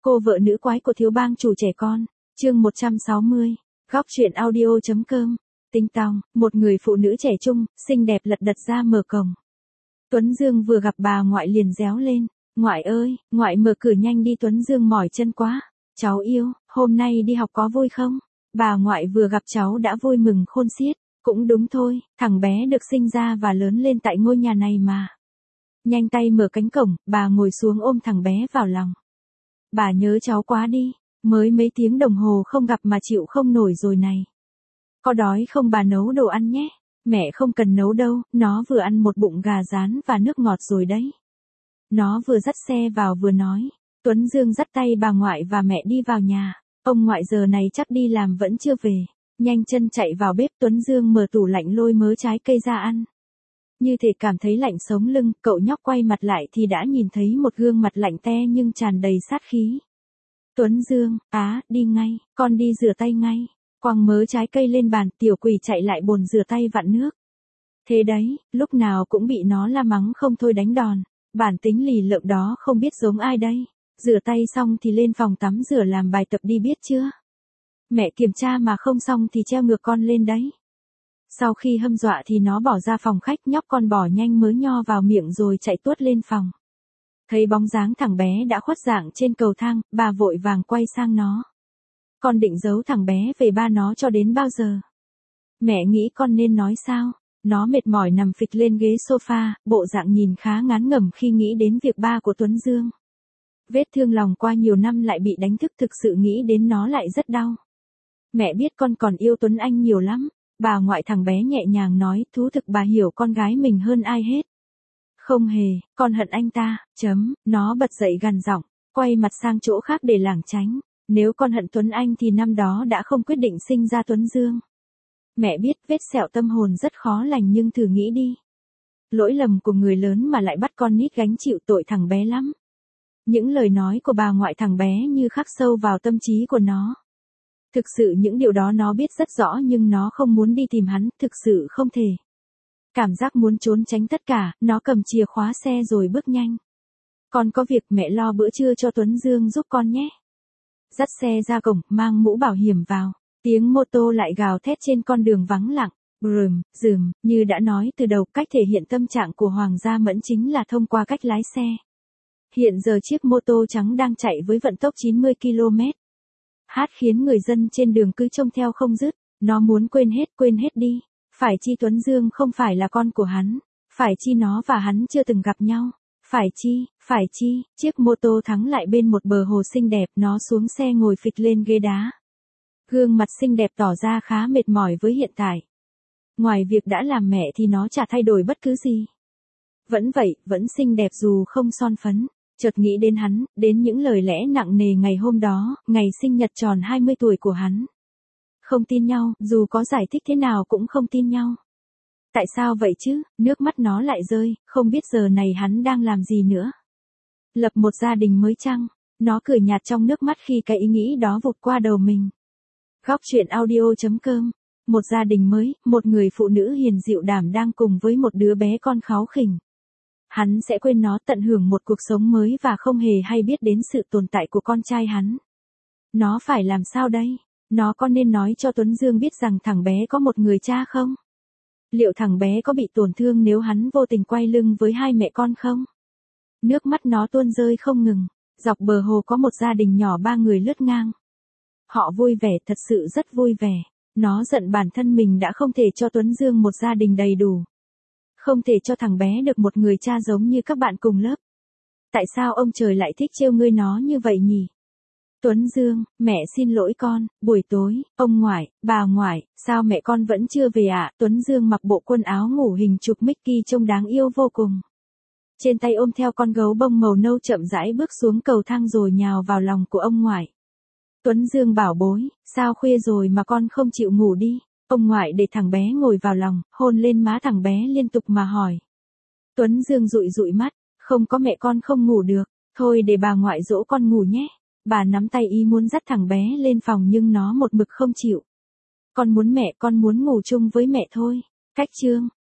Cô vợ nữ quái của thiếu bang chủ trẻ con, chương 160, góc truyện audio.com. Tinh tòng, một người phụ nữ trẻ trung, xinh đẹp lật đật ra mở cổng. Tuấn Dương vừa gặp bà ngoại liền réo lên, ngoại ơi, ngoại mở cửa nhanh đi. Tuấn Dương mỏi chân quá, cháu yêu, hôm nay đi học có vui không? Bà ngoại vừa gặp cháu đã vui mừng khôn xiết, cũng đúng thôi, thằng bé được sinh ra và lớn lên tại ngôi nhà này mà. Nhanh tay mở cánh cổng, bà ngồi xuống ôm thằng bé vào lòng. Bà nhớ cháu quá đi, mới mấy tiếng đồng hồ không gặp mà chịu không nổi rồi này. Có đói không bà nấu đồ ăn nhé, mẹ không cần nấu đâu, nó vừa ăn một bụng gà rán và nước ngọt rồi đấy. Nó vừa dắt xe vào vừa nói. Tuấn Dương dắt tay bà ngoại và mẹ đi vào nhà, ông ngoại giờ này chắc đi làm vẫn chưa về. Nhanh chân chạy vào bếp. Tuấn Dương mở tủ lạnh lôi mớ trái cây ra ăn. Như thể cảm thấy lạnh sống lưng, cậu nhóc quay mặt lại thì đã nhìn thấy một gương mặt lạnh te nhưng tràn đầy sát khí. Tuấn Dương, đi ngay, con đi rửa tay ngay. Quăng mớ trái cây lên bàn, tiểu quỷ chạy lại bồn rửa tay vặn nước. Thế đấy, lúc nào cũng bị nó la mắng không thôi đánh đòn. Bản tính lì lợm đó không biết giống ai đây. Rửa tay xong thì lên phòng tắm rửa làm bài tập đi biết chưa? Mẹ kiểm tra mà không xong thì treo ngược con lên đấy. Sau khi hâm dọa thì nó bỏ ra phòng khách, nhóc con bỏ nhanh mớ nho vào miệng rồi chạy tuốt lên phòng. Thấy bóng dáng thằng bé đã khuất dạng trên cầu thang, bà vội vàng quay sang nó. Con định giấu thằng bé về ba nó cho đến bao giờ? Mẹ nghĩ con nên nói sao? Nó mệt mỏi nằm phịch lên ghế sofa, bộ dạng nhìn khá ngán ngẩm khi nghĩ đến việc ba của Tuấn Dương. Vết thương lòng qua nhiều năm lại bị đánh thức, thực sự nghĩ đến nó lại rất đau. Mẹ biết con còn yêu Tuấn Anh nhiều lắm. Bà ngoại thằng bé nhẹ nhàng nói, thú thực bà hiểu con gái mình hơn ai hết. Không hề, con hận anh ta, nó bật dậy gằn giọng, quay mặt sang chỗ khác để lảng tránh. Nếu con hận Tuấn Anh thì năm đó đã không quyết định sinh ra Tuấn Dương. Mẹ biết vết sẹo tâm hồn rất khó lành nhưng thử nghĩ đi. Lỗi lầm của người lớn mà lại bắt con nít gánh chịu, tội thằng bé lắm. Những lời nói của bà ngoại thằng bé như khắc sâu vào tâm trí của nó. Thực sự những điều đó nó biết rất rõ nhưng nó không muốn đi tìm hắn, thực sự không thể. Cảm giác muốn trốn tránh tất cả, nó cầm chìa khóa xe rồi bước nhanh. Con có việc, mẹ lo bữa trưa cho Tuấn Dương giúp con nhé. Dắt xe ra cổng, mang mũ bảo hiểm vào. Tiếng mô tô lại gào thét trên con đường vắng lặng. Rườm, như đã nói từ đầu, cách thể hiện tâm trạng của Hoàng Gia Mẫn chính là thông qua cách lái xe. Hiện giờ chiếc mô tô trắng đang chạy với vận tốc 90 km. Hát khiến người dân trên đường cứ trông theo không dứt. Nó muốn quên hết đi. Phải chi Tuấn Dương không phải là con của hắn. Phải chi nó và hắn chưa từng gặp nhau. Phải chi, chiếc mô tô thắng lại bên một bờ hồ xinh đẹp. Nó xuống xe ngồi phịch lên ghế đá. Gương mặt xinh đẹp tỏ ra khá mệt mỏi với hiện tại. Ngoài việc đã làm mẹ thì nó chả thay đổi bất cứ gì. Vẫn vậy, vẫn xinh đẹp dù không son phấn. Chợt nghĩ đến hắn, đến những lời lẽ nặng nề ngày hôm đó, ngày sinh nhật tròn 20 tuổi của hắn. Không tin nhau, dù có giải thích thế nào cũng không tin nhau. Tại sao vậy chứ? Nước mắt nó lại rơi, không biết giờ này hắn đang làm gì nữa. Lập một gia đình mới chăng? Nó cười nhạt trong nước mắt khi cái ý nghĩ đó vụt qua đầu mình. Góc truyện audio.com. Một gia đình mới, một người phụ nữ hiền dịu đảm đang cùng với một đứa bé con kháu khỉnh. Hắn sẽ quên nó, tận hưởng một cuộc sống mới và không hề hay biết đến sự tồn tại của con trai hắn. Nó phải làm sao đây? Nó có nên nói cho Tuấn Dương biết rằng thằng bé có một người cha không? Liệu thằng bé có bị tổn thương nếu hắn vô tình quay lưng với hai mẹ con không? Nước mắt nó tuôn rơi không ngừng. Dọc bờ hồ có một gia đình nhỏ 3 người lướt ngang. Họ vui vẻ, thật sự rất vui vẻ. Nó giận bản thân mình đã không thể cho Tuấn Dương một gia đình đầy đủ. Không thể cho thằng bé được một người cha giống như các bạn cùng lớp. Tại sao ông trời lại thích trêu ngươi nó như vậy nhỉ? Tuấn Dương, mẹ xin lỗi con, buổi tối, ông ngoại, bà ngoại, sao mẹ con vẫn chưa về ạ? Tuấn Dương mặc bộ quần áo ngủ hình chụp Mickey trông đáng yêu vô cùng. Trên tay ôm theo con gấu bông màu nâu chậm rãi bước xuống cầu thang rồi nhào vào lòng của ông ngoại. Tuấn Dương bảo bối, sao khuya rồi mà con không chịu ngủ đi? Ông ngoại để thằng bé ngồi vào lòng, hôn lên má thằng bé liên tục mà hỏi. Tuấn Dương dụi dụi mắt, không có mẹ con không ngủ được, thôi để bà ngoại dỗ con ngủ nhé. Bà nắm tay ý muốn dắt thằng bé lên phòng nhưng nó một mực không chịu. Con muốn mẹ, con muốn ngủ chung với mẹ thôi. Cách chương,